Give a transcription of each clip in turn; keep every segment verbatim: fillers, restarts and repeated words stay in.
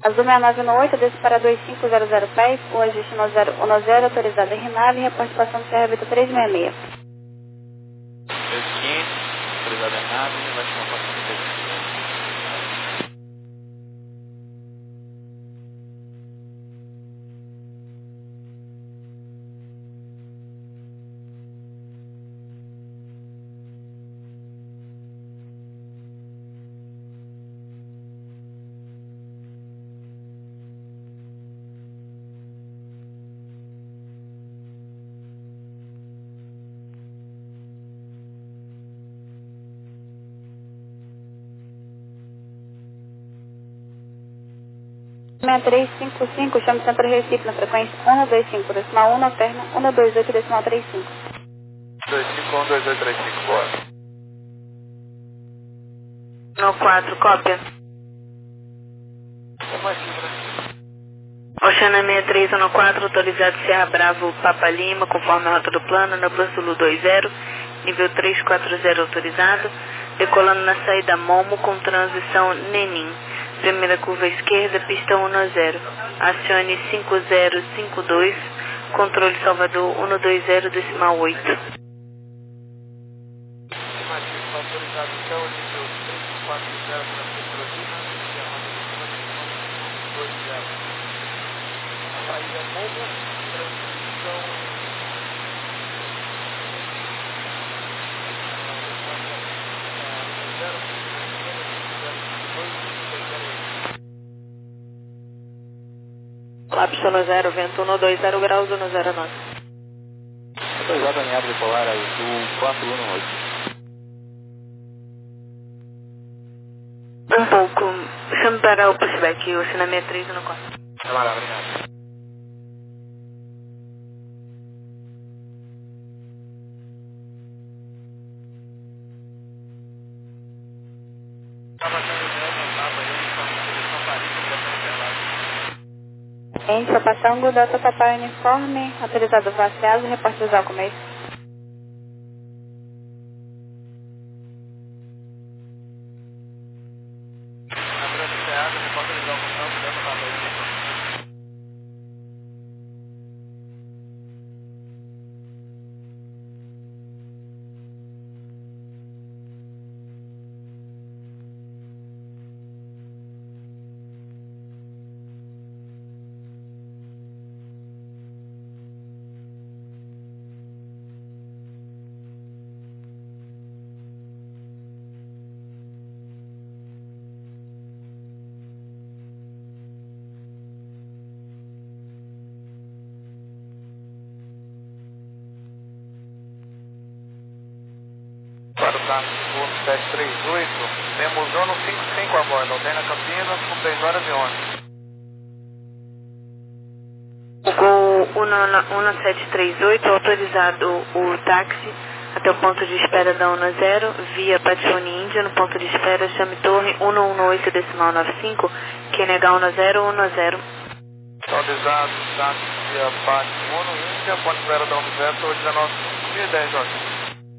Azul sessenta e nove um oito, desce para dois cinco zero zero pés, o ajuste um zero um zero, autorizado em Rinave, reporte passando Serra Vitor trezentos e sessenta e seis. três quinhentos, autorizado em nave, vai chamar para trinta e cinco. seis três cinco cinco, chame Centro Recife na frequência um dois cinco, decimal um, na perna um dois oito, decimal trinta e cinco. dois cinco um dois oito três cinco, bora. No quatro, cópia. Oceana sessenta e três um quatro, autorizado Serra Bravo Papa Lima, conforme a rota do plano, na Bus Zulu vinte, nível trezentos e quarenta autorizado, decolando na saída Momo com transição Nenim. Primeira curva à esquerda, pista dez. Acione cinco zero cinco dois, controle Salvador cento e vinte, decimal oito. Estimativa autorizado então, nível três quatro zero para Petrolina, e a rota do plano dois zero. A saída Momo, transição Lápis zero, vento um dois zero graus, um zero nove. autorizado em árvore polar azul quatro um oito. Um pouco. Chame para o pushback, o Oceana sessenta e três um quatro. Camarada, obrigado. Estava sendo zero, não estava aí, informando direção Paris, direção Interlagos. Gente, só passando, Delta Papai Uniforme, autorizado Vaciado, reporte visual começo. Na branca encerrada, repórter visual com campo, Delta Papai Uniforme. Para o carro Porto sete três oito, temos ano cinco cinco a bordo, Aldeia Campinas, com três horas e onze. O Gol um sete três oito, autorizado o táxi até o ponto de espera da UNA zero, via Patione Índia, no ponto de espera, chame Torre cento e dezoito, decimal noventa e cinco, Q N H UNA zero, UNA zero. Autorizado, táxi via Patione Índia, ponto de espera da UNA zero, Torre dezenove mil e dez, Jorge.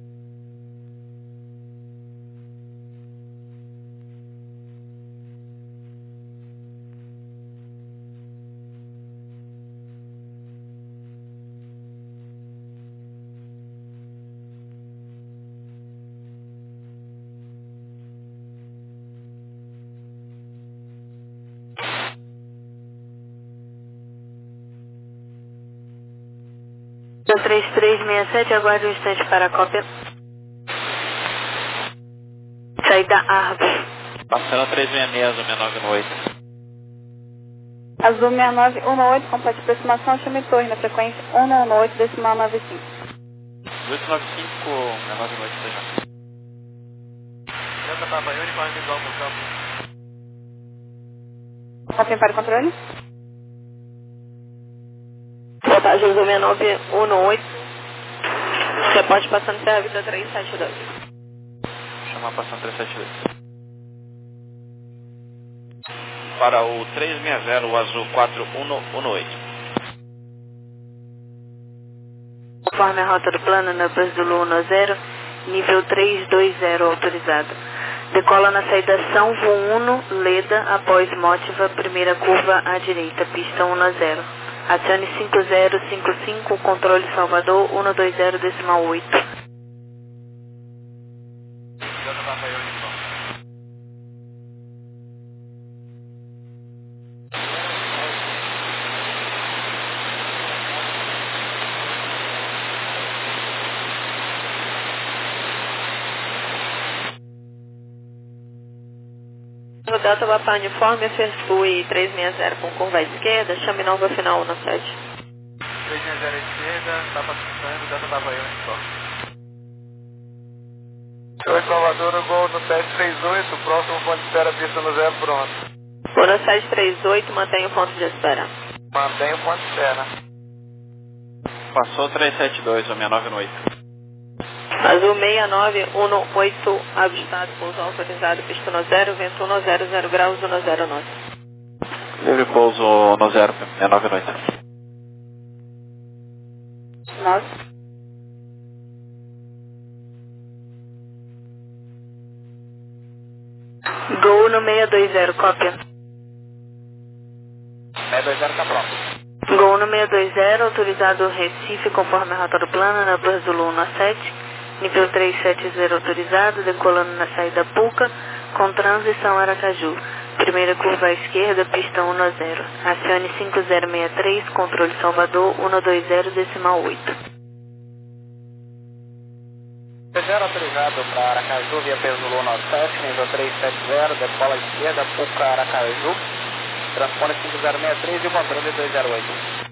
três três seis sete, aguarde um instante para a cópia. Saída Árvore. Passando três seis seis, Azul sessenta e nove um oito. Azul sessenta e nove um oito, complete aproximação, chame Torre na frequência um oito, decimal noventa e cinco. dois nove cinco, sessenta e nove um oito, seja. Delta Papai Uniforme visual com campo. Confirme para o controle. Voltagem Azul sessenta e nove um oito. Reporte passando Serra Vitor trezentos e setenta e dois. Vou chamar passando trezentos e setenta e dois. Para o trezentos e sessenta, o Azul quatro um um oito. Conforme a rota do plano na Bus Zulu zero, nível trezentos e vinte autorizado. Decola na saída São Vuno, Leda, após Mótiva, primeira curva à direita, pista um a zero. Acione cinco zero cinco cinco, controle Salvador, um dois zero decimal oito. Delta Papa Uniforme. O Delta Papa Uniforme, Fui trezentos e sessenta com curva à esquerda, chame nova final um sete. trezentos e sessenta à esquerda, Papa saindo, Delta Papa Uniforme. Oi, Salvador, Gol no sete três oito, próximo ponto de espera, pista no zero, pronto. Gol sete três oito, mantenha o ponto de espera. Mantém o ponto de espera. Passou trezentos e setenta e dois, o sessenta e nove no oito. Azul seis nove um oito, avistado, pouso autorizado, pista no zero, vento um zero zero graus, um zero nove. Livre pouso no zero, sessenta e nove no oito. nove. Gol no seis dois zero, cópia. seis dois zero tá pronto. Gol no seis dois zero, autorizado Recife, conforme a rota do plano, na Blue Zulu um sete, nível trezentos e setenta autorizado, decolando na saída Puca, com transição Aracaju. Primeira curva à esquerda, pista um a zero. Acione cinco zero seis três, controle Salvador, um dois zero decimal oito. zero autorizado para Aracaju, via Zulu um sete, nível trezentos e setenta, decola à esquerda, Puca, Aracaju. Transpone cinco zero seis três e o controle dois zero oito.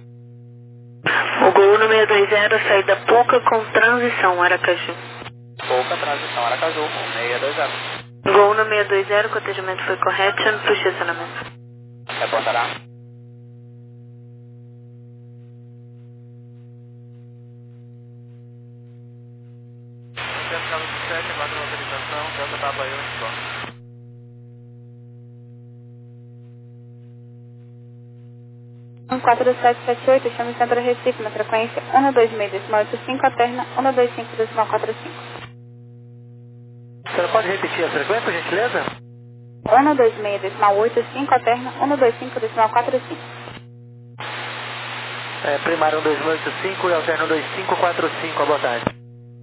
O Gol no seis dois zero, saída Puca com transição Aracaju. Puca, transição Aracaju, seis dois zero. Gol no seis dois zero, o atendimento foi correto, puxa estacionamento. Reportará. Descalo do sete, aguarda a autorização, Delta Papa Uniforme. um quatro sete sete oito, chame Centro Recife, na frequência um dois seis decimal oito cinco, alterna um dois cinco decimal quatro cinco. Você pode repetir a frequência, por gentileza? um dois seis decimal oito cinco, alterna um dois cinco decimal quatro cinco. É, primário um dois oito cinco e alterna um dois cinco quatro cinco, boa tarde.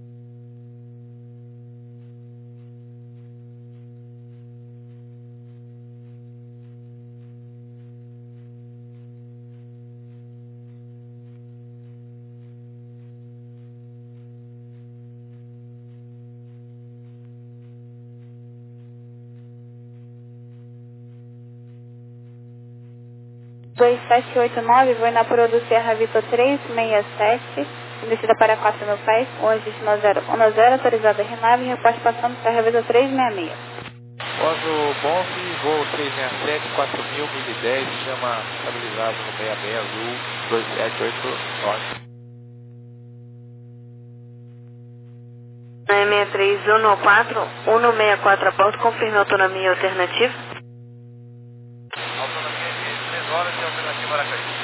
dois sete oito nove, vou na Pro do Serra Vitor trezentos e sessenta e sete, descida para quatro mil pés, hoje no zero um zero, autorizada R9, repórter passando Serra Vitor trezentos e sessenta e seis. Oso Bombe, voo trezentos e sessenta e sete, quatro mil, mil e dez, chama estabilizado no sessenta e seis, azul, dois sete oito nove. seis três um quatro, um seis quatro a bordo, confirme a autonomia alternativa. Autonomia de três horas de alternativa Aracaju.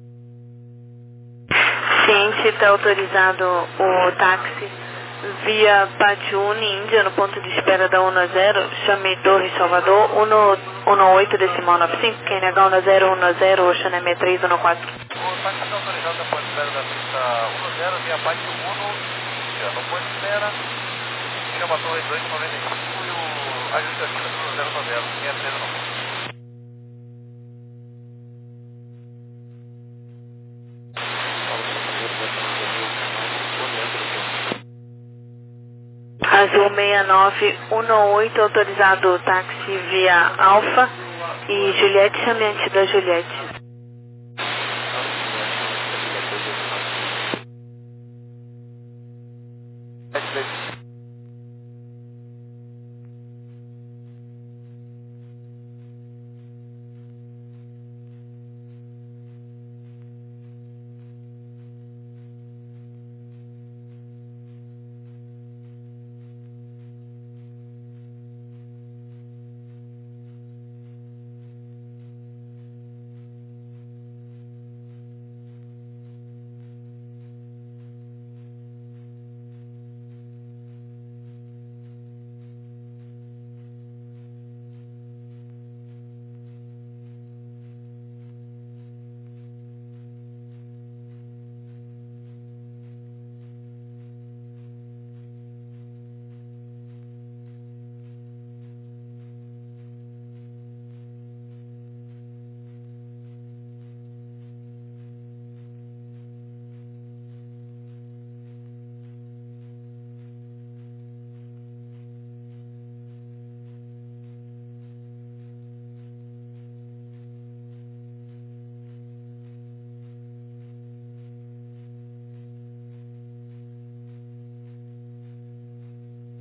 Ciente, está autorizado o táxi via Patiune, Índia, no ponto de espera da um zero, chame Torre Salvador, um oito decimal nove cinco, Q N H um zero um zero, Ocean seis três um quatro. O táxi está autorizado da ponte de espera da pista um zero via Pátio Uno, Índia, no ponto de espera, chama Torre dois noventa e cinco e o ajuste aqui no zero zero, seis três um. Azul seis nove um oito, autorizado o táxi via Alfa e Juliette, chame antes da Juliette.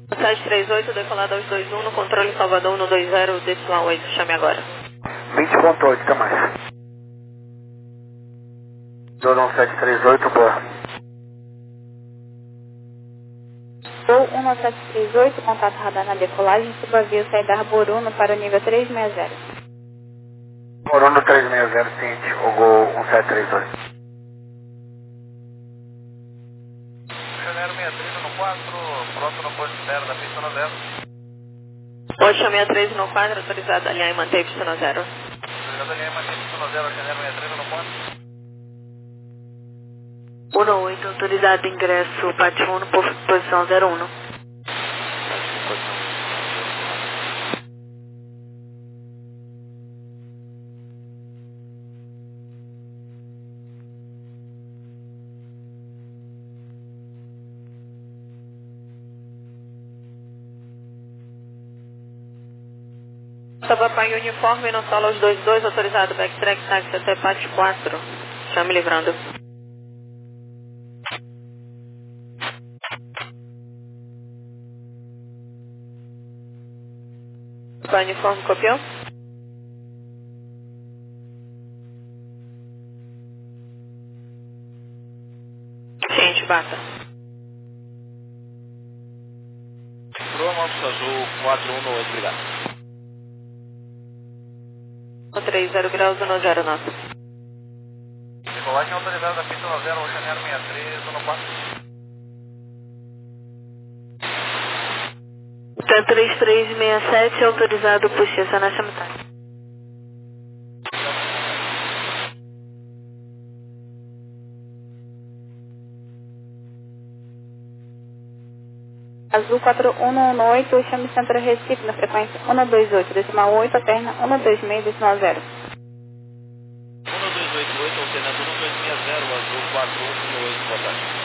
sete três oito, decolado aos dois um, no controle Salvador um dois zero, decimal oito, chame agora. vinte ponto oito, até mais. Dodon sete três oito, boa. Gol um sete três oito, contato radar na decolagem, subaviso saída Arboruno para o nível trezentos e sessenta. Morono trezentos e sessenta, ciente, o Gol um sete três oito. Janeiro sessenta e três no quatro, pronto no posto zero da pista no zero. oito sessenta e três no quatro, autorizado a alinhar e manter pista no zero. Autorizado a alinhar e manter pista no zero, Janeiro sessenta e três no quatro. um oito, autorizado ingresso, Pátio um, posição zero um. Papai uniforme no solo aos dois dois, autorizado backtrack táxi até Pátio quatro. Chame livrando. Papai uniforme copiou? Gente, bata. Pro Motos Azul quatro um oito, obrigado. três zero graus, um zero nove. Decolagem autorizada da pista no zero, Janeiro sessenta e três no quatro. T três três seis sete, autorizado por Xessa na Chamutai. Azul quatro um um oito, chame Centro Recife na frequência um dois oito, decimal oito, alterna um dois seis, decimal zero. um dois oito oito, alternador um dois seis zero, Azul quatro um um oito, boa tarde.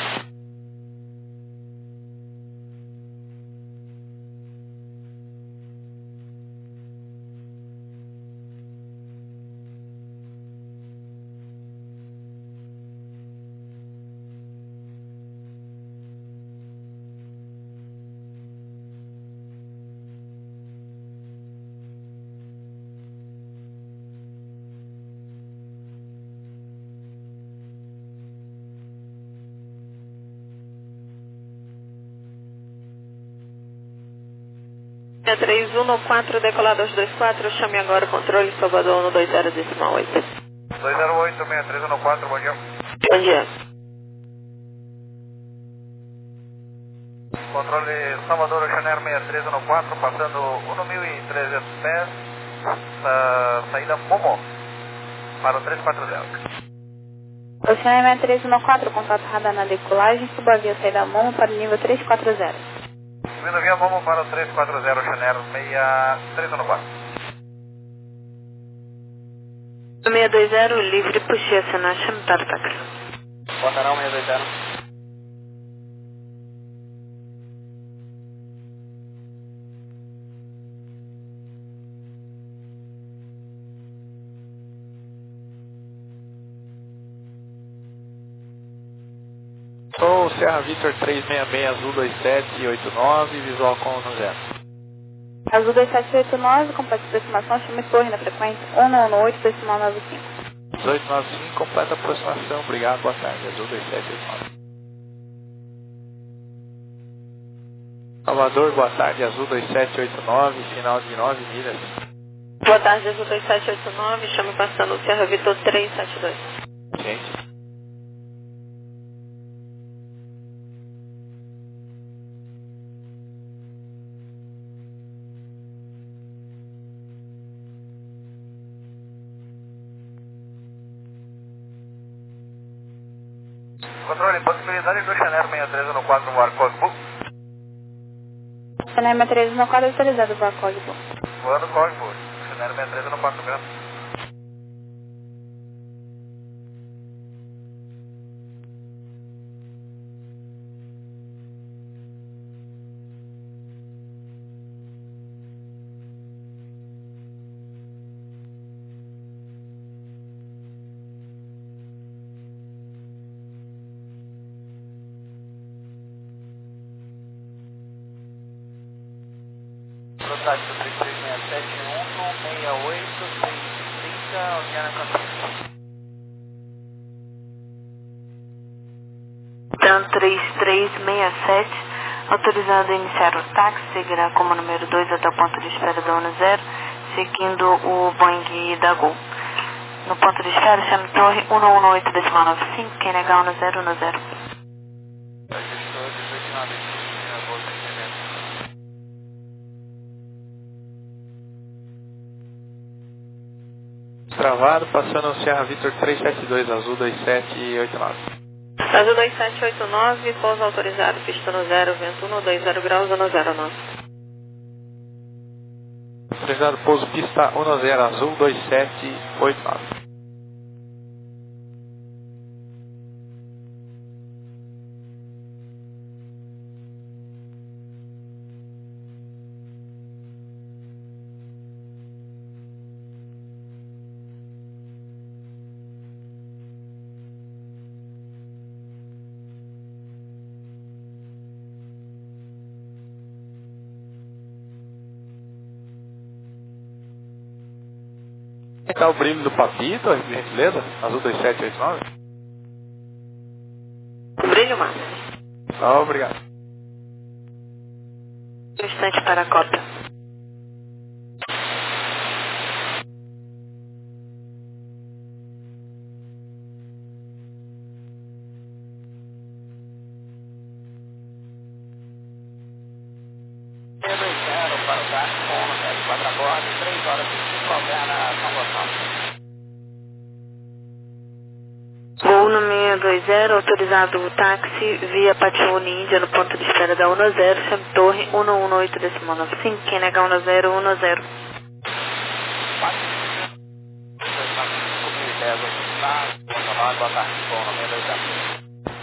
três um quatro, decolado aos dois quatro, chame agora o controle Salvador um dois zero, decimal oito. dois zero oito, sessenta e três no quatro, bom dia. Bom dia. Controle Salvador, Janeiro sessenta e três no quatro, passando um mil e trezentos pés, sa saída Momo, para o trezentos e quarenta. Oceano sessenta e três no quatro, contato radar na decolagem, subaviso saída Momo para o nível trezentos e quarenta. Subindo via Momo para o trezentos e quarenta, Janeiro sessenta e três no quatro. seis dois zero, livre por Xessa na Chamutai. Botarão seis dois zero. Sou Serra Victor trezentos e sessenta e seis, Azul dois sete oito nove, visual com no zero. Azul dois sete oito nove, completa aproximação, chame Torre na frequência um um oito, decimal nove cinco. dezoito noventa e cinco, completa aproximação, obrigado, boa tarde, Azul dois sete oito nove. Salvador, boa tarde, Azul dois sete oito nove, final de nove milhas. Boa tarde, Azul dois sete oito nove, chame passando o Serra Vitor três sete dois. Gente. Controle, possibilidade do Janeiro sessenta e três no quatro no ar Cosmo. Oceano sessenta e três no quatro, autorizado para Código. Voando Cosmo, Janeiro sessenta e três no quatro graus. autorizado do três três seis sete um, seis oito, seis trinta, Oceana Campinas. TAM três três seis sete, autorizado a iniciar o táxi, seguirá como número dois até o ponto de espera da ONU zero, seguindo o Boeing da Gol. No ponto de espera, chame Torre um um oito decimal nove cinco, quem negar ONU zero, ONU zero. Registrou dezoito nove cinco, voo atendimento. Travado, passando o Sierra Victor trezentos e setenta e dois, azul dois sete oito nove. Azul dois sete oito nove, pouso autorizado, pista no zero, vento um dois zero graus, ONU zero nove. Autorizado pouso pista um zero, azul dois sete oito nove. Está o brilho do papito, por gentileza? Azul dois sete oito nove? Brilho máximo. Ah, obrigado. Um instante para a cópia. seis dois zero para o táxi com ONU zero quatro a bordo, três horas e cinco, Oceana São Gonçalo. Voo no seis dois zero, autorizado o táxi via Patione Índia no ponto de espera da ONU zero, chame Torre um um oito decimal nove cinco, quem negar ONU zero, ONU zero. cinco mil e dez, autorizado, controlado, boa tarde, com ONU seis dois zero.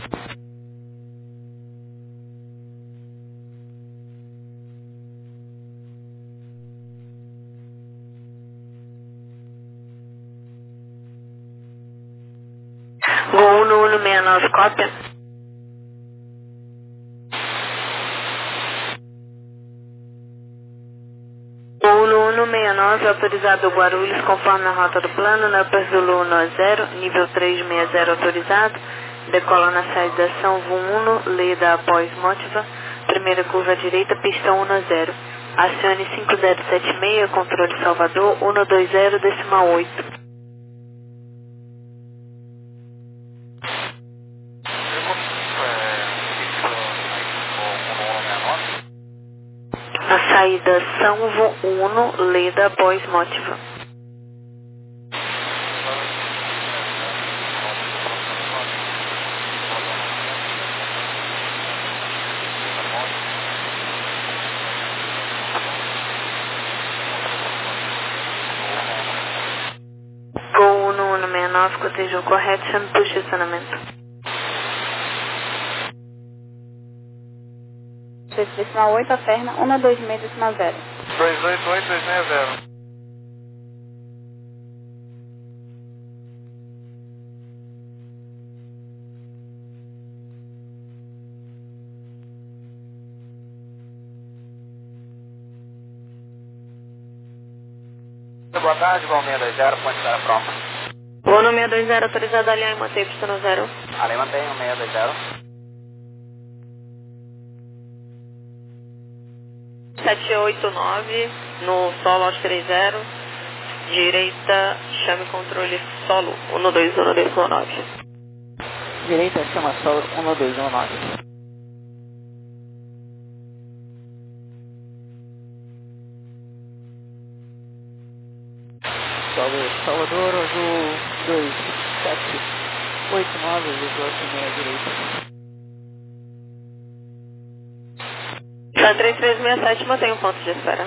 Voo no seis nove, cópia. Voo no seis nove, autorizado Guarulhos, conforme a rota do plano, na Paz do Lu zero, nível trezentos e sessenta autorizado, decola na saída São Vuno, Leda após Motiva, primeira curva à direita, pista um zero. Acione cinco zero sete seis, controle Salvador, um dois zero decimal oito. A saída São Vuno, Leda após Motiva. Voo no seis nove, cotejou correto, chame por estacionamento. decimal oito, alterna um dois seis decimal zero. dois oito oito dois seis zero. Boa tarde, Val seis dois zero, ponte zero pronto. Voo no seis dois zero, autorizado a alinhar e manter pista no zero. Ali mantém o seis dois zero. sete oito nove, no solo aos três zero, direita, chame controle solo, um dois um dois nove. Direita, chama solo um dois um nove. Solo Salvador, azul dois sete oito nove, vírgula seis direita. Tá três três seis sete, mantém um ponto de espera.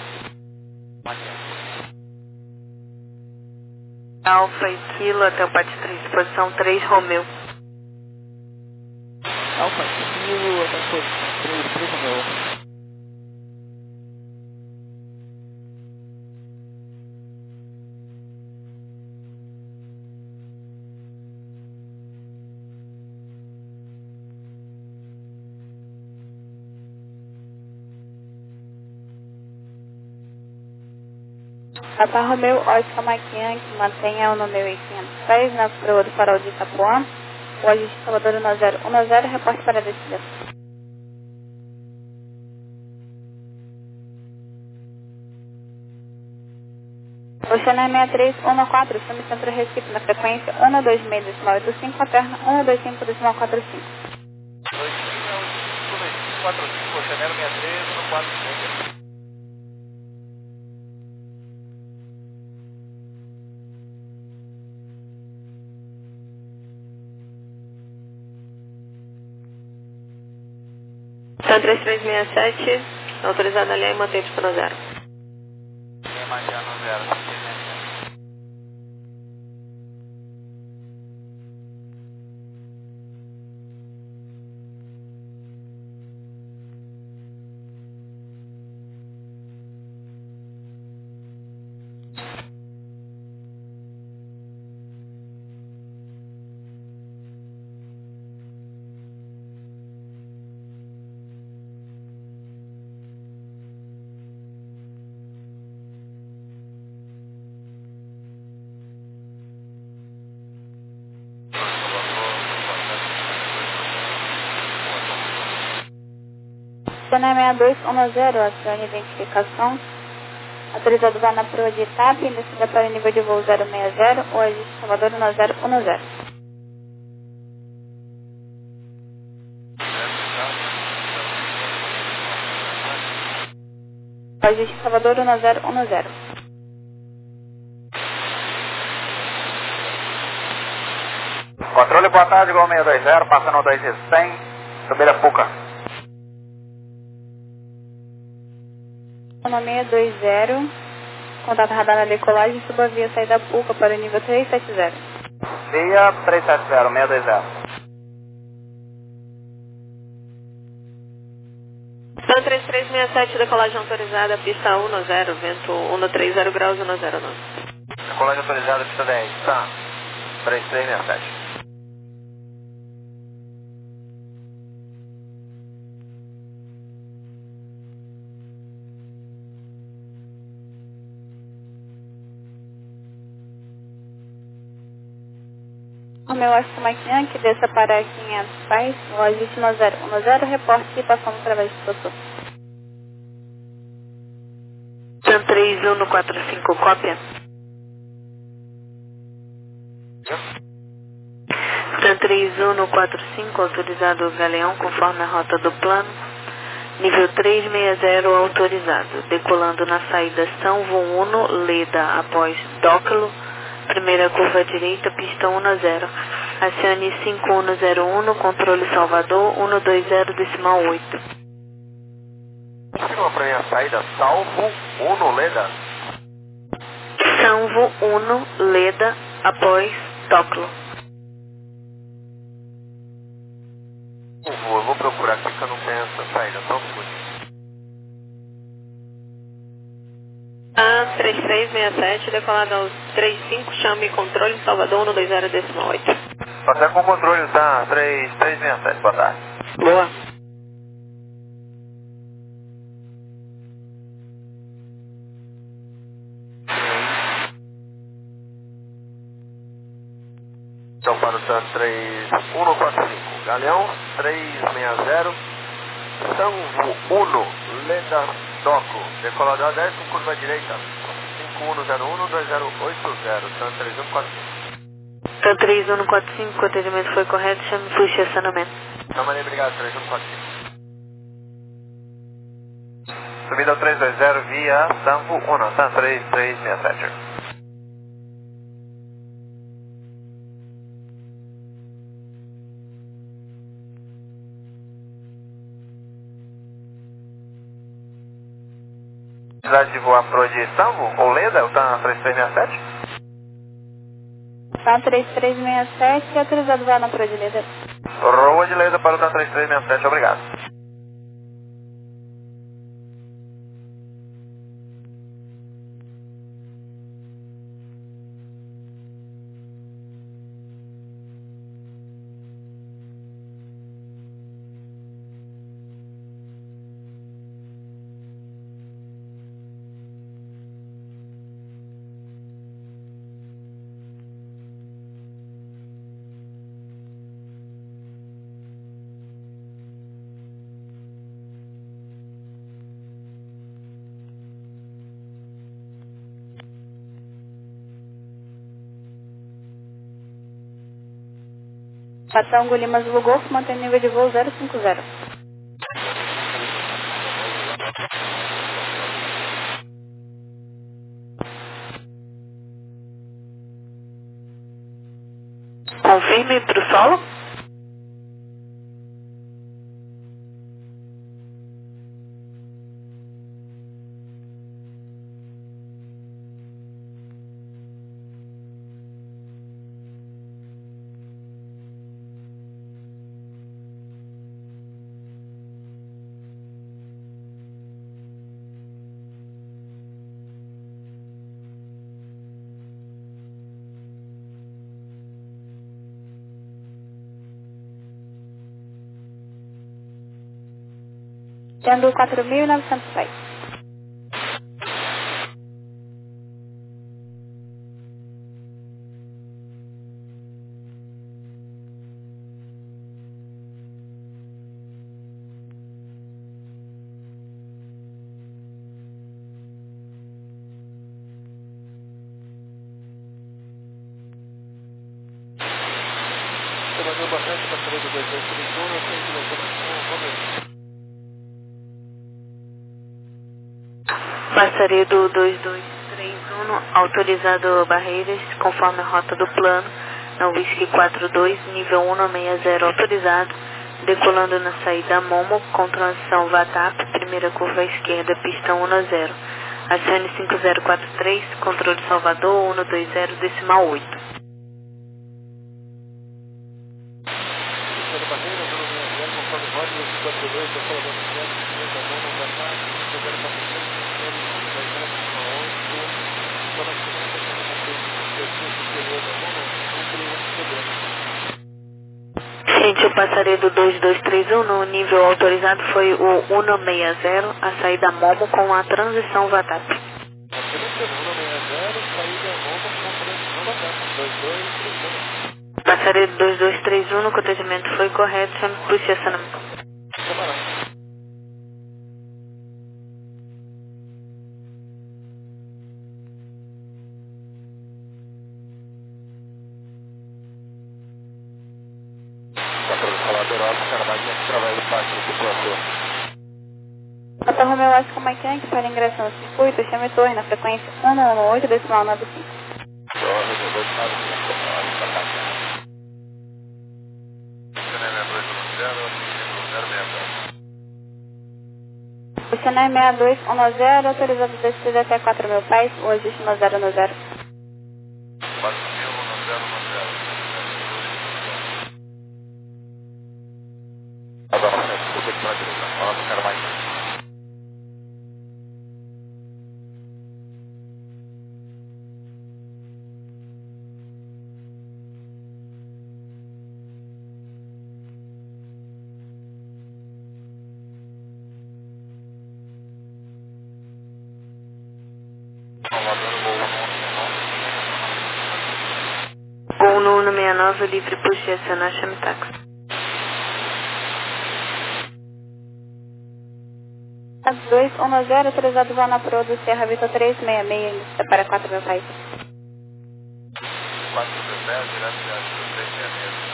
Alfa e Kilo até o Pat três, posição três, Romeu. Alfa, Kilo, até o três, três Romeu. Papa Romeu, Oscar Maquian, que mantenha o número oitocentos e seis na proa do farol de Itapuã. O agente Salvador um zero um zero, reporte para a descida. Oceana seis três um quatro, chame Centro Recife na frequência um dois seis decimal oito cinco, a perna um dois cinco decimal quatro cinco. dois cinco quatro cinco, Oceana seis três um quatro cinco. São três três seis sete, autorizado a linha e mantém para zero. Linha Mariano zero. Oceana seis dois um zero, acione identificação. Autorizado vá na proa de TAP, descida para o nível de voo zero seis zero, o agente Salvador um zero um zero. O agente Salvador um zero um zero. Controle, boa tarde, igual seis dois zero, passando o dois cem, subir a Puca. seis dois zero, contato radar na decolagem, suba via saída Puca para o nível três sete zero. Via três sete zero, seis dois zero. São três três seis sete, decolagem autorizada, pista um zero, vento um três zero graus, um zero nove. Decolagem autorizada, pista dez, tá. três três seis sete. O meu Oscar Maquian, que desça para quinhentos pés, o agente um zero um zero, reporte que passamos através do setor. São três um quatro cinco, cópia. São três um quatro cinco, autorizado o Galeão, conforme a rota do plano. Nível três seis zero, autorizado. Decolando na saída São Uno, Leda, após Dócalo. Primeira curva à direita, pista um zero. Acione cinco um zero um, controle Salvador, um dois zero decimal oito. Confirma para mim a saída, Salvo Uno Leda. Salvo Uno, Leda, após Dócalo. Eu vou, eu vou procurar aqui que eu não tenho essa saída, só um segundo. A três três seis sete, decolado aos três cinco, chame controle Salvador, um dois zero decimal oito. Passar com o controle, tá? três três seis sete, boa tarde. Boa. Então para o T A S três um quatro cinco, Galeão três seis zero, São Uno, Leda, Doco, decolador dez com curva à direita, cinco um zero um, dois zero oito zero, T A S três um quatro cinco. Então três um quatro cinco, o atendimento foi correto, chame para o estacionamento. Não, Maria, obrigado, três um quatro cinco. Subida ao três dois zero via Sanvo Uno, T A S três três seis sete. Necessidade de voar pro de Sanvo ou Leda, o T A S três três seis sete? Tá três três seis sete, autorizado vá na proa de Leda. Rua de Leda para o T A S três três seis sete, obrigado. Patango Lima Zulu Golf, mantém nível de voo zero cinco zero. Confirme para o solo. Tendo quatro mil e novecentos pés. Comandou bastante, passaria do dois dois três um, eu sei que vai ter uma Passaria do dois dois três um, autorizado barreiras, conforme a rota do plano, na Whisky quatro dois, nível um seis zero autorizado, decolando na saída Momo, com transição V A T A P, primeira curva à esquerda, pista um zero. Acione cinco zero quatro três, controle Salvador, um dois zero, decimal oito. Gente, eu passaria do dois dois três um, no nível autorizado foi o um seis zero, a saída Momo com a transição V A T A P. Passaria do dois dois três um, no cotejamento foi correto, chame para o estacionamento. Patango Romeo Oscar Mike para ingressão no circuito, chame torre na frequência um um oito, decimal nove cinco. O Chennai seis dois um zero, autorizado a descer até quatro mil pés, o ajuste no zero no zero. Gol no um seis nove, livre por estacionar, chame táxi. dois um zero, autorizado a voar na proa do Serra Vitor três seis seis, para quatro mil pés. quatro mil pés, direto de três seis seis,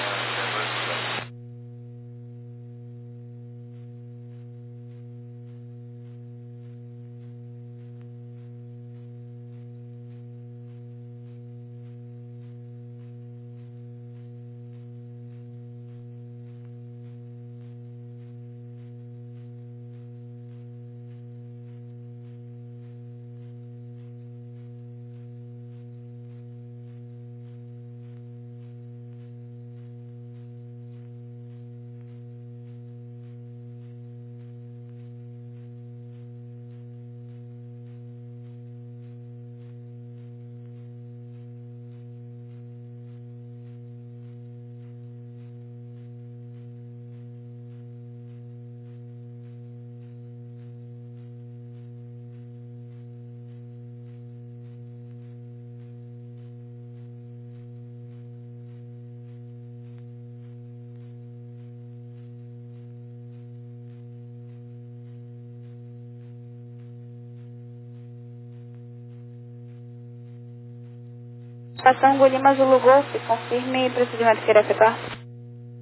Patango Lima Zulu Golf, confirme procedimento que irá efetuar.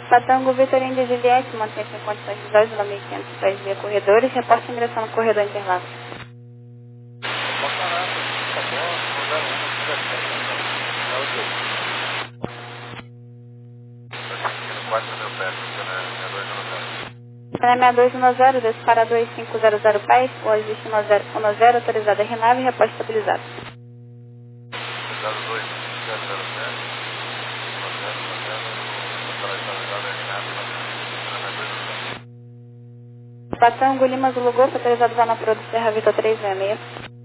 Patango Vitor Índia Juliette, mantém-se em condições de dois mil e quinhentos pés via corredores, reporte ingressão no corredor intervalo. Para sessenta e dois zero, disparador cinco zero zero pés, o ajuste um zero um zero, autorizado a renave e reposto estabilizado. Patango Lima Zulu Golf, autorizado vá na Pro do Serra Vitor três seis seis.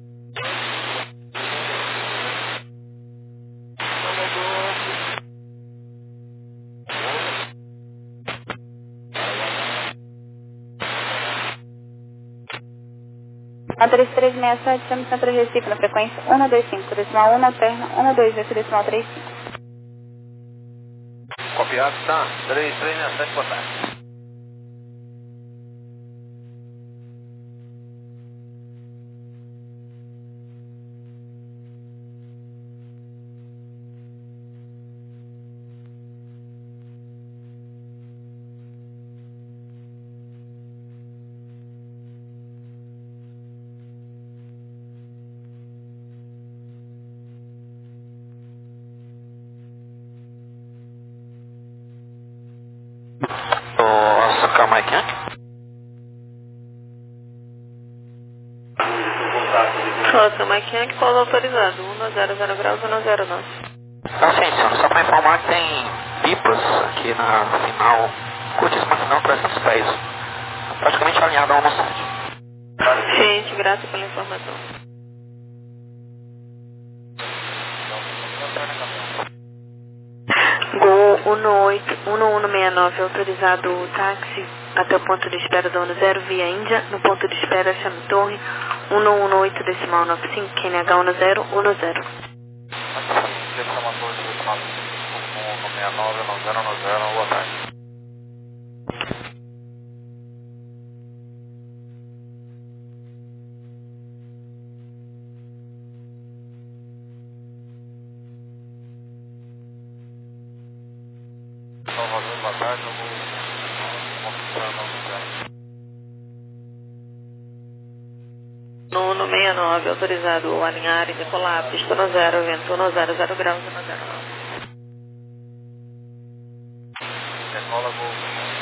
A três três seis sete, chama Centro Recife na frequência um dois cinco, decimal um, alterna um dois oito, decimal três cinco. Copiado, tá? três três seis sete, boa tarde. Oscar Mike, né? Oscar Mike, que pode autorizado, um zero zero graus, um zero nove. Não, sim, senhor. Só para informar que tem pipas aqui na final, curtíssima final, trezentos pés. Praticamente alinhado ao nosso site. Gente, graças pela informação. Gol um oito um um seis nove, autorizado o táxi até o ponto de espera do ano zero via Índia, no ponto de espera chame Torre um um oito decimal nove cinco, Q N H um zero um zero. Boa tarde. Salvador, boa tarde, eu vou confirmar o nome. No um seis nove, autorizado o alinhar e decolar, pista no zero, vento um zero zero graus, um zero nove. Decola, vou...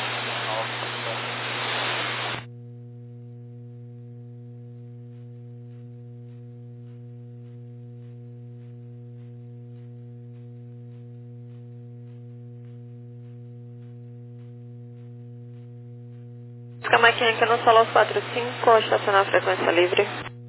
Camaquinha que não falou quatro cinco, estacionar a frequência livre.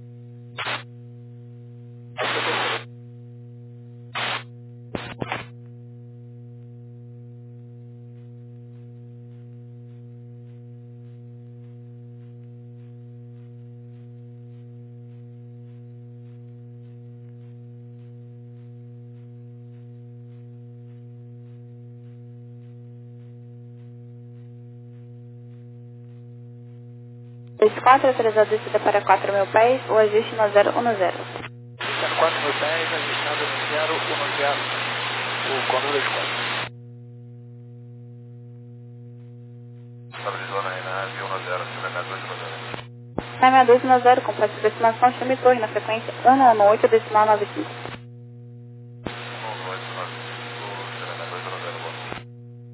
dois quatro, autorizado descida para quatro mil pés, o ajuste um zero um zero. quatro mil pés, ajustado no zero um zero, o Condor dois quatro. Estabilizou na Renave um zero, sessenta e dois zero. sessenta e dois um zero, com prazo de aproximação, chame Torre na frequência um um oito, decimal nove cinco. um oito nove cinco, sessenta e dois zero.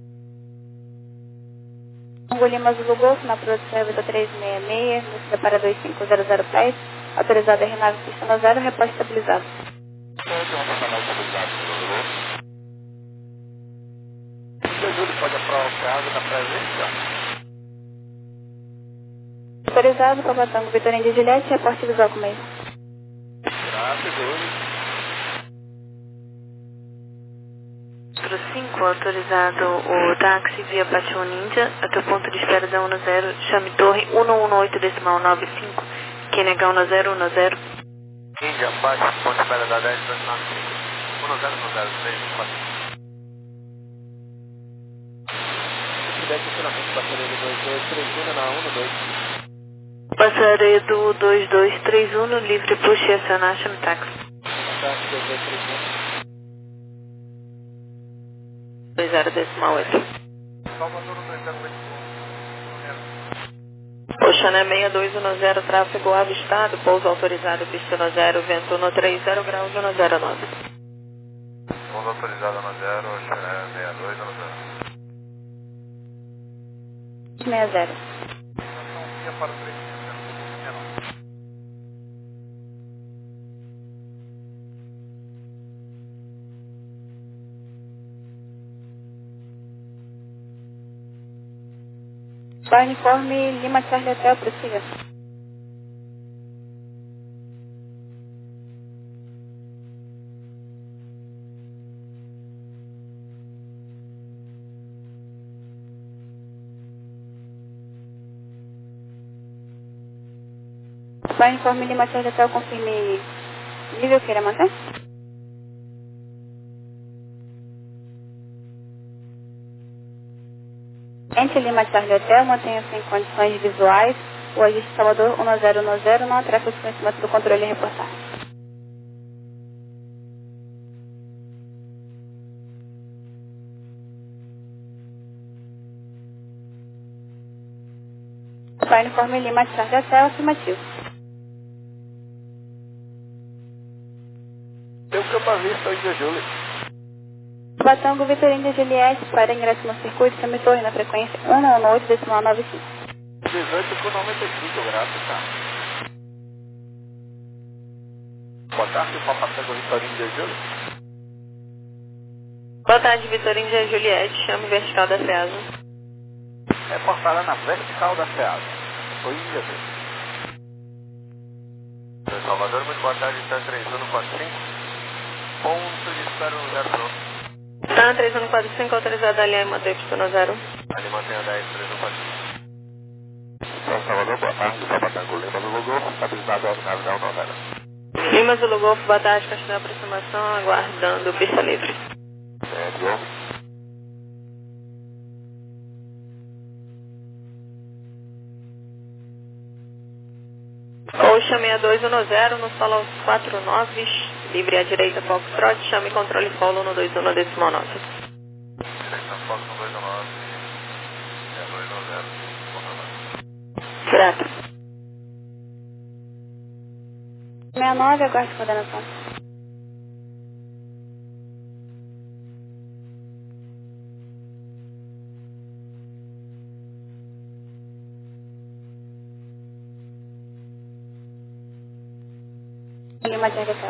Tango Lima Zulu Golf, na produção Vitor três seis seis, descida para dois cinco zero zero pés, autorizado a renave pista no zero, reposto estabilizado. O Júlio pode aprovar o caso na presença? Autorizado para Patango Vitor Índia Juliette, reporte visual com meio. Graças, Júlio. cinco, autorizado o táxi via Pachu Ninja até o ponto de espera da um zero, chame Torre um um oito decimal nove cinco, Q N H um zero um zero. Índia, baixo, ponto de espera da dez, dois nove cinco, um zero um zero, três quatro. Se tiver funcionamento, bateria do dois dois três um na um dois. Passaria do dois dois três um no livre push e acionar chame táxi. Táxi dois dois três um. dois zero decimal oito. Salvador dois zero oito um. Oxané seis dois um zero, tráfego avistado, pouso autorizado, pista no zero, vento no trinta graus no zero nove. Pouso autorizado no zero, Oxané seis dois um zero. seis zero. Ação via para o três zero zero. Bar uniforme Lima Charlie Hotel, prossiga. Bar uniforme Lima Charlie Hotel, confirme nível queira manter? Entre Lima Charlie Hotel, mantenha-se em condições visuais. O agente Salvador um zero um zero não atraca o conhecimento do controle e reportar. Bar uniforme Lima Charlie Hotel, afirmativo. Deu campo à vista, Índia Júlia. Batango Vitorino de Juliette, para ingresso no circuito, chame torre na frequência um nove oito, decimal nove cinco. dezoito com noventa e cinco graus, tá? Boa tarde, Papatango Vitorino de Júlia. Boa tarde, Vitorino de Juliette, chame vertical da FEASA. É portada na vertical da FEASA. Foi Índia Júlia. Salvador, muito boa tarde, está três um quatro cinco. Ponto de espera no zero pronto. Tá, três um quatro cinco, autorizado a Lima, pista no zero. Ali mantenha dez, três um quatro cinco. São Salvador, boa tarde, Papatango Lima do Lugo, estabilizado a navegar no zero. Lima Zulu Golfo, boa tarde, caixa de aproximação, aguardando pista livre. Sério? Oxa seis dois um zero, no solo aos quatro nove, livre à direita, Foxtrot, chame controle follow no dois um decimal nove. Direção Fox no dois um nove, seis dois um zero. Certo. seis nove, aguarde coordenação. Lima Charlie Hotel.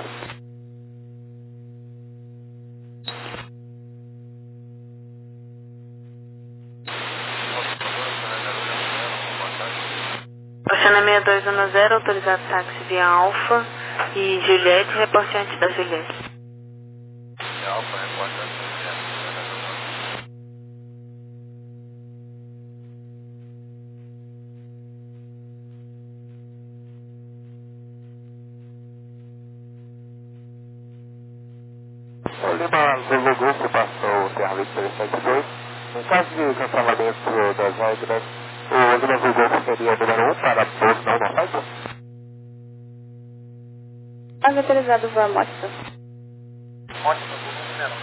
Oxana seis dois um zero, autorizado táxi via Alfa e Juliette, reporte antes da Juliette. É Alfa, repórter antes da Juliette. O Lima Zulu Golfo passou o C R vinte e três setenta e dois. Em caso de cancelamento das regras, o Lima Zulu Golfo seria o número um para pouso não no site? Ave autorizado, voo amostra. Ótimo, volume menor.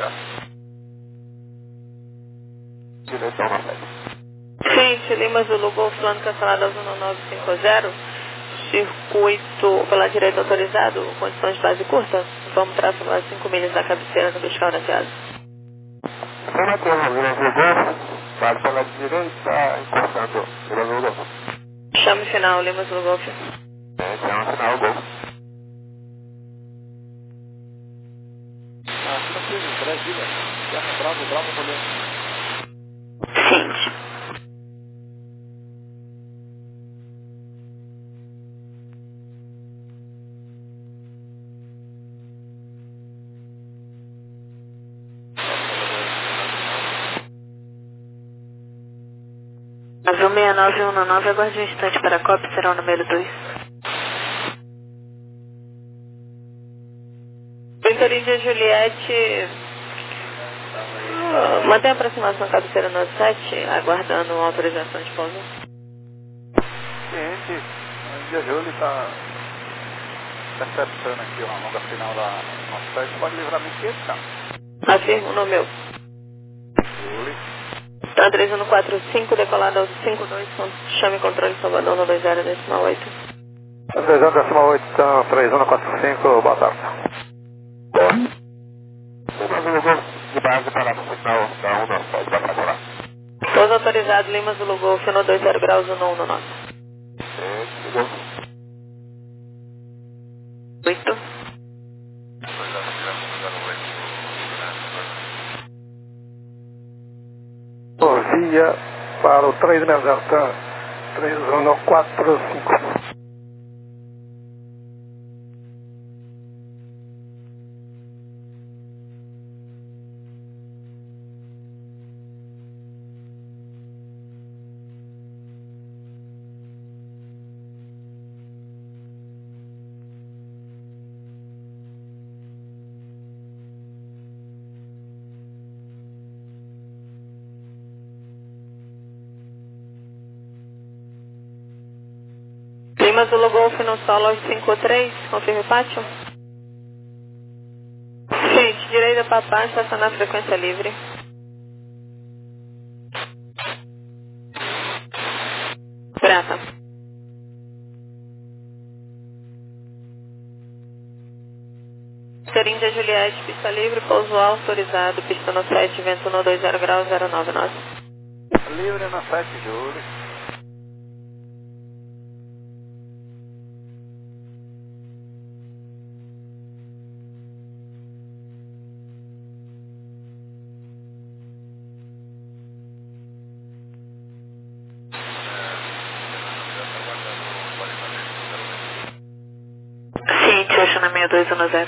Direção no site. Gente, Lima Zulu Golfo, plano cancelado aos um nove cinco zero, circuito pela direita autorizado, condições de base curta, vamos tráfego a cinco milhas da cabeceira no Biscal na Teasa. Será que o Lima Zulu Golfo vai pela direita, encostando Lima Zulu Golfo? Chame final, Lima Zulu Golfo. É, que é um sinal Golfo. Ah, tranquilo, Brasília. Terra Bravo, Bravo, Mulher. Ciente. Azul seis nove um nove, aguarde um instante para a cópia, será o número dois. Vitorino de Juliette, uh, mantém a aproximação cabeceira no sete, aguardando autorização de pouso. Ciente, o Índia Júlia está perceptando aqui uma longa final da nossa site. Pode livrar-me quieto, cara? Afirmo no meu. Júlia. Tá, três um quatro cinco, decolado ao cinco dois, chame controle Salvador no dois zero decimal oito. dois zero decimal oito, então três um quatro cinco, boa tarde. De base para o sinal da um nove sete, vai para lá. Pouso autorizado, Lima Zulu Golf, no dois zero graus, no um no nove. Oito. Via para o três seis zero, tá? três um quatro cinco. Lima Zulu Golf no solo cinco três, confirme o pátio. Gente, direita para pátio, estacionar a frequência livre. Prata. Serindia Juliette, pista livre, pouso autorizado, pista no sete, vento no dois zero graus, zero nove nove. Livre na sete, Júlio. Na seis dois um zero.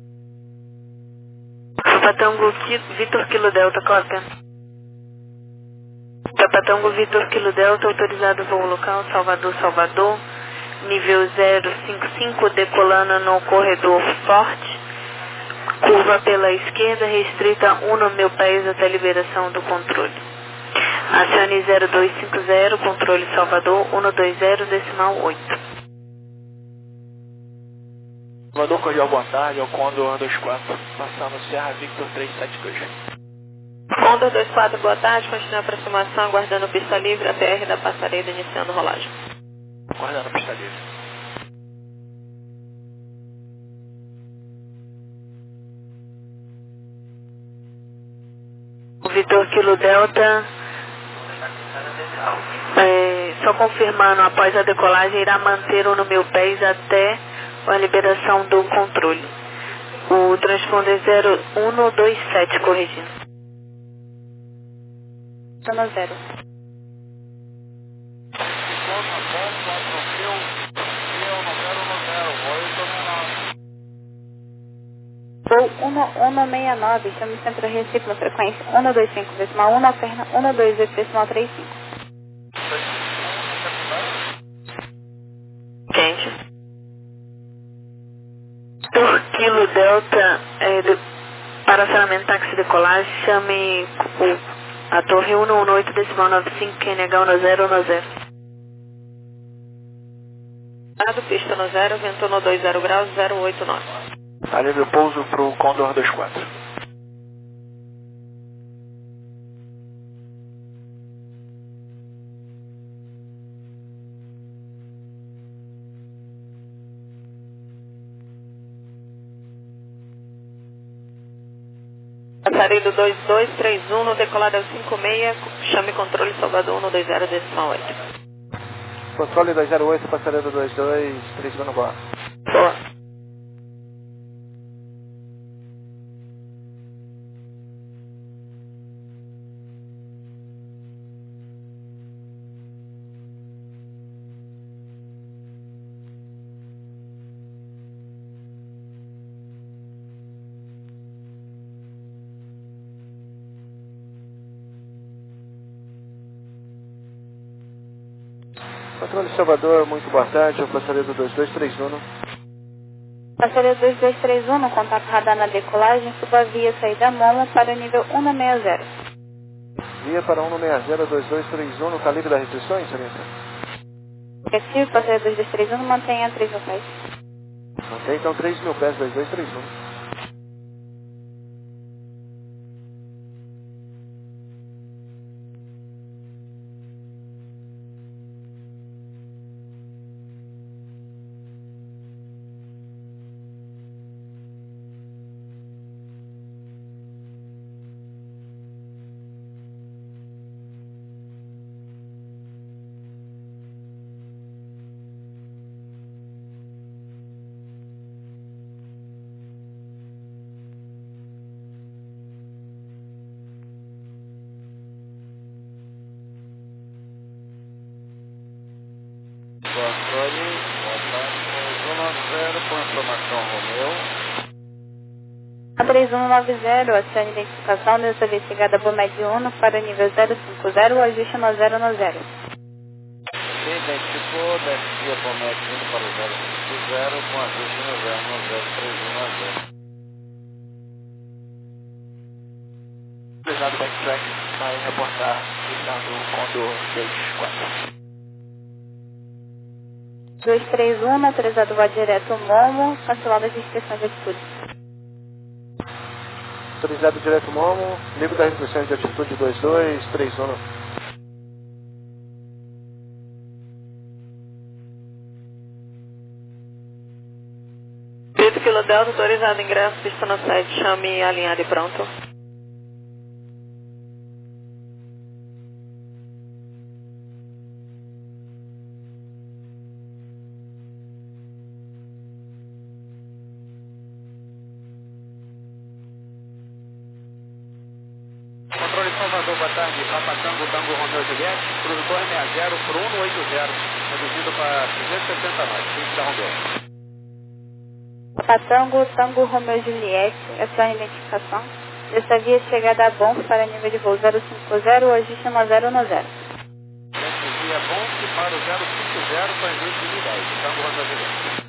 Papatango Vitor Kilo Delta, cópia. Papatango Vitor Kilo Delta, autorizado voo local, Salvador, Salvador, nível zero cinco cinco, decolando no corredor forte, curva pela esquerda, restrita um no meu país até liberação do controle. Acione zero dois cinco zero, controle Salvador, um dois zero decimal oito. Salvador, cordial, boa tarde, é o Condor dois quatro, passando Serra Victor três sete dois. Condor dois quatro, boa tarde, continua a aproximação, aguardando pista livre, a P R da Passareda, iniciando rolagem. Aguardando pista livre. O Vitor Kilo Delta, é, só confirmando, após a decolagem, irá manter o no meu pés até a liberação do controle. O transponder zero um dois sete, corrigindo. Zona zero. Voo um um seis nove, chame o centro Recife na frequência um dois cinco decimal um, alterna um dois oito decimal três cinco. Gente. Por Kilo Delta, é, de, para acionamento táxi decolagem, chame o, a torre um um oito decimal nove cinco, Q N H um zero um zero. Dado pista no zero, vento no dois zero graus, zero oito nove. Área de pouso para o Condor dois quatro. Passaredo dois dois três um, no decolado é o cinco seis, chame controle Salvador um dois zero decimal oito. Controle dois zero oito, passaredo dois dois, três no bar. Boa. Controle Salvador, muito boa tarde, é o passaredo dois dois três um. Passaredo dois dois três um, no contato radar na decolagem, suba via saída Momo para o nível um seis zero. Via para um seis zero, dois dois três um, no calibre das restrições, Sarita? Recife, passaredo dois dois três um, mantenha três mil pés. Mantém então três mil pés, dois dois três um. três um nove zero, acione identificação dessa vez chegada Bomed Uno para nível zero cinco zero, o ajuste no zero no zero. Se identificou, descia Bomed Uno para o zero cinco zero com ajuste no zero no zero três um nove zero. Autorizado backtrack, vai reportar visando o Condor dois quatro. dois três um, autorizado voo direto Momo, cancelada as restrições de atitude. Autorizado direto Momo, livre das restrições de altitude dois dois três um. Vitor Kilo Delta, autorizado ingresso, pista no site, chame alinhado e pronto. Controle Salvador, boa tarde. Papa Tango, Tango Romeo Juliette, cruze dois seis zero por um um oito zero, reduzido para duzentos e sessenta nós, pista da Romeo. Papa Tango, Tango Romeo Juliette, acione identificação. Dessa via chegada a Bom para nível de voo zero cinco zero, o ajuste no zero no zero. Esse dia é bom que para o zero cinco zero com ajuste de dez, Tango Romeo Juliette.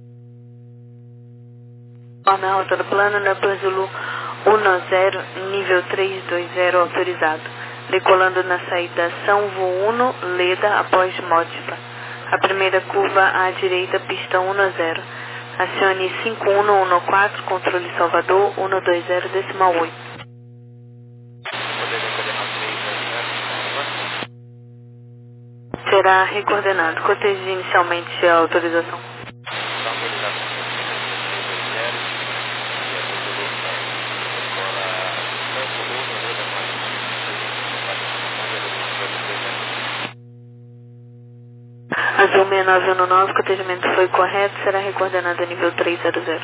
Conforme a rota do plano, na Zulu um zero, nível três dois zero autorizado. Decolando na saída São Vuno, Leda, após Módiva. A primeira curva à direita, pista um zero. Acione cinco um um quatro, controle Salvador, um dois zero, decimal oito. Poder coordenar três dois zero. Será recoordenado. Cortesia inicialmente a autorização. Está autorizado três dois zero. E a Zulu decola São Vuno, Leda, Azul seis nove um nove, o atendimento foi correto, será recoordenado a nível três zero zero.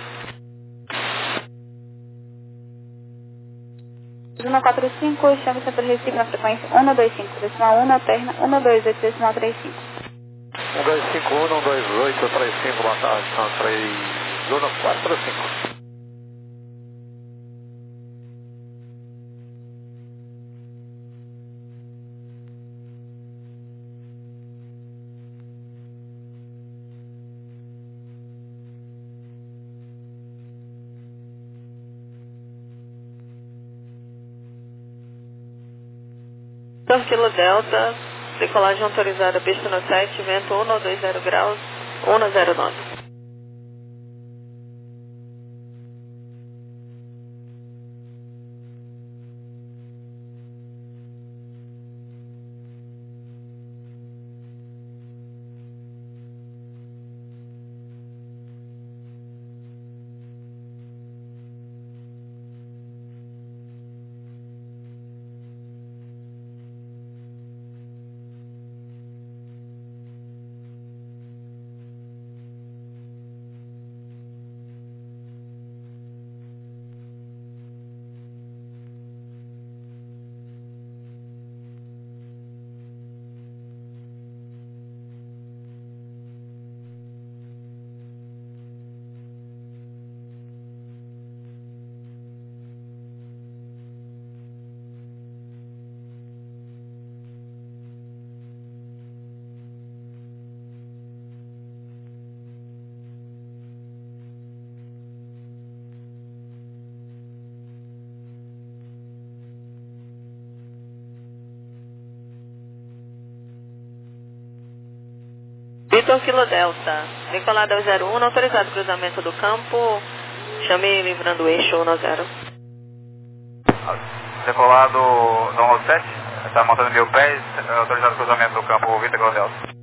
um quatro cinco, chame Centro Recife na frequência um dois cinco, decimal um, na terna um dois oito, decimal trinta e cinco. um dois cinco um, um dois oito três cinco, boa tarde, são três um quatro cinco. Vitor Kilo Delta, decolagem autorizada, pista no site, vento um dois zero graus, um zero nove. Vitor Kilo Delta, decolado ao zero um, autorizado cruzamento do campo, chame livrando o eixo um zero. Decolado no sete, está montando mil pés, autorizado cruzamento do campo Vitor Kilo Delta.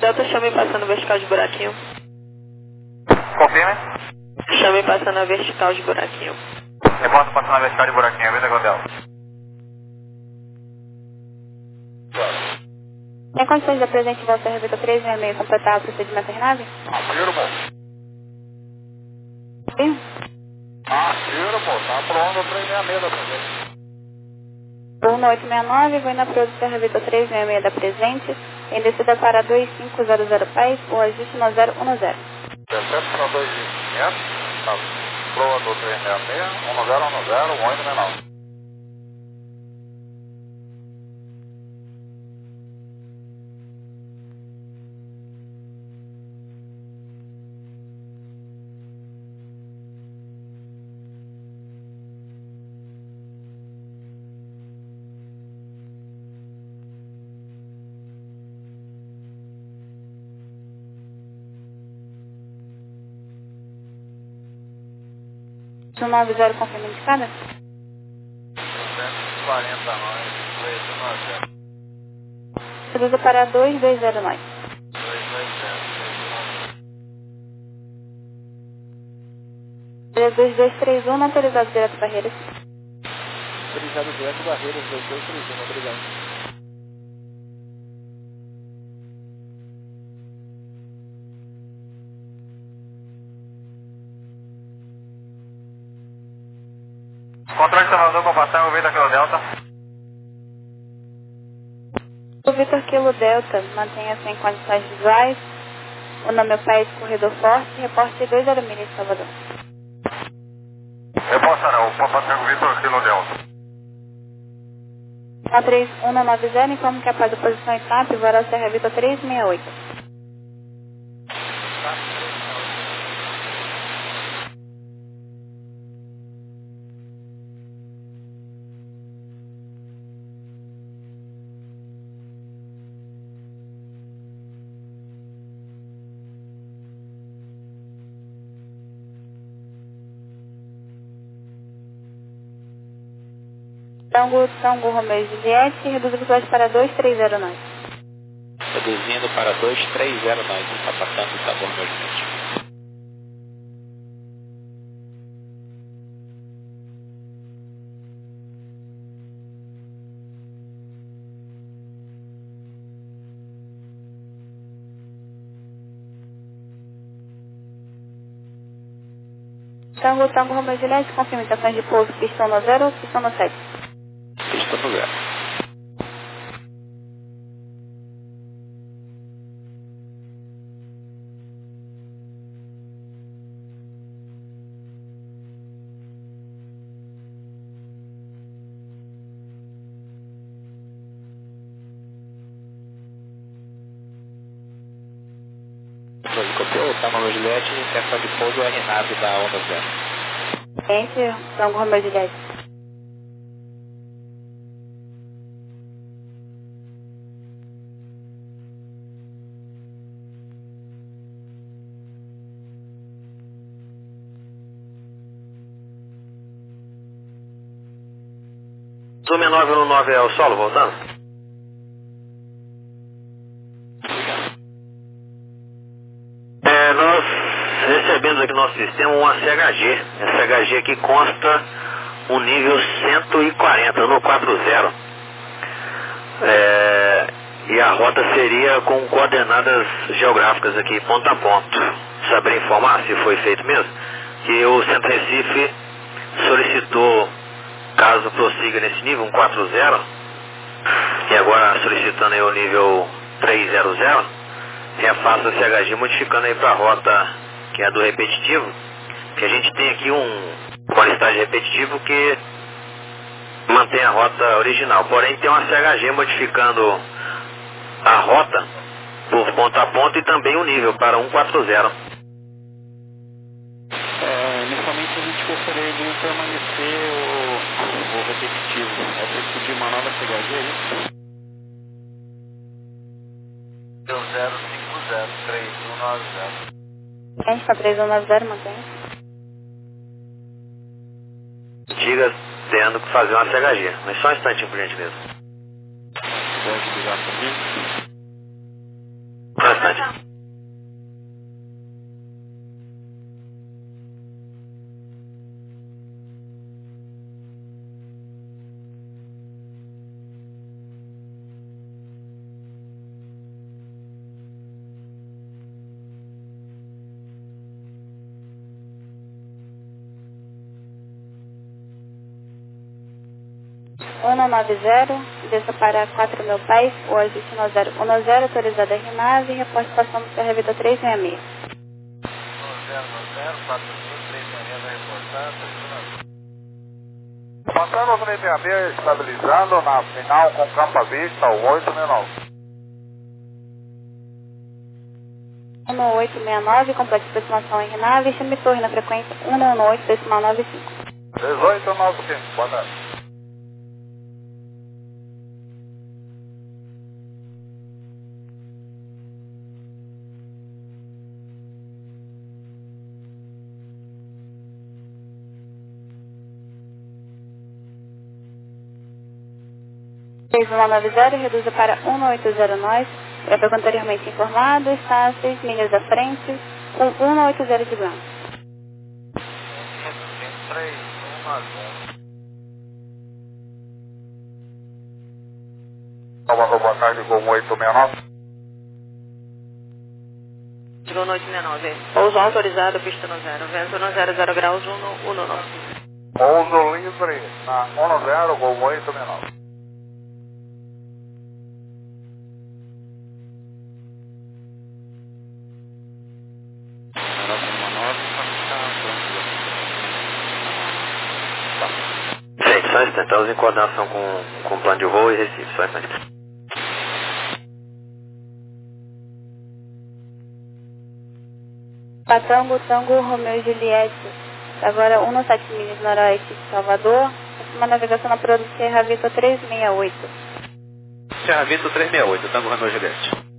Delta, chame passando a vertical de buraquinho. Confirme. Chame passando a vertical de buraquinho. Reporta passando a vertical de buraquinho, Vita Delta. Tem condições da presente volta R Vita três seis seis completar o procedimento em nave? Ah, primeiro bom. Sim. Ah, primeiro bom. Tá pronto o três seis seis da presente. um oito seis nove, vou na produção R Vita três seis seis da presente, em descida para dois cinco zero zero pés, o ajuste no zero um zero. dezessete para dois mil e quinhentos, tá. Proa do três seis seis, um zero um zero, um oito seis nove. um nove zero confirma indicada? duzentos e quarenta nós, três um zero. Reduza para dois dois zero nove. dois dois zero, dois dois três um, não autorizado direto barreiras. Autorizado direto barreiras, dois dois três um, obrigado. Controle de Salvador, Copação, Vita Kilo Delta. O Vitor Kilo Delta, mantenha-se em condições visuais. O nome é País Corredor Forte, reporte dois zero milhas de Salvador. Reporta não, Copação, Vitor Kilo Delta. um três um nove zero, informo que após a posição em T A P, voará o Serra Vitor três seis oito. Tango, Tango, Romeo e Juliette, reduz o episódio para dois três zero nove. Reduzindo para dois três zero nove, está passando o Tango Romeo e Juliette. Tango, Tango, Romeo e Juliette, confirma indicações de pouso, pistão no zero, pistão no sete. Pista no zero. Copiou, Tango Romeo e Juliette, intenção de pouso R nave da onda zero. Gente, Tango, Romeo e Juliette. Zoom nove um nove é o solo, voltando? É, nós recebemos aqui no nosso sistema um C H G. Esse C H G aqui consta um nível cento e quarenta no quatro zero. É, e a rota seria com coordenadas geográficas aqui, ponto a ponto. Saber informar se foi feito mesmo? Que o Centro Recife solicitou, caso prossiga nesse nível, um quatro zero, e agora solicitando aí o nível três zero zero, refaça o C H G modificando aí para a rota que é a do repetitivo, que a gente tem aqui um, uma listagem repetitivo que mantém a rota original, porém tem uma C H G modificando a rota por ponto a ponto e também o nível para um quatro zero. É, inicialmente a gente gostaria de permanecer o, o repetitivo. É preciso pedir uma nova C H G, é isso? zero cinco zero três um nove zero. Gente, para três um nove zero, mantém. Diga tendo que fazer uma C H G, mas só um instantinho por gentileza. Pode ligar comigo? Só um instante. um nove zero, desça para quatro mil pés, o ajuste no zero um zero, autorizada a RNAV, reporte passando para a Revita três seis seis. Passando o três seis seis, estabilizando na final com campo à vista, o oito seis nove. um oito seis nove, completa aproximação em RNAV, chame torre na frequência um um oito decimal nove cinco. dezoito nove cinco, boa tarde. seis um nove zero, reduza para um oito zero nove, já foi anteriormente informado, está a seis milhas à frente, com um oito zero de ground. três um nove um. Salvador, boa tarde, com oito seis nove. Chegou no oito seis nove. Pouso autorizado, pista no zero. Vento no zero zero graus, um no um nove. Pouso livre na um zero com oito seis nove. Gente, só um instante. Estamos em coordenação com, com o plano de voo e Recife. Só um instante. Patango, Tango, Romeu e Juliette. Agora um sete milhas noroeste de Salvador. Uma navegação na produção Serra Vitor três seis oito. Serra Vitor três seis oito, Tango Romeu e Juliette.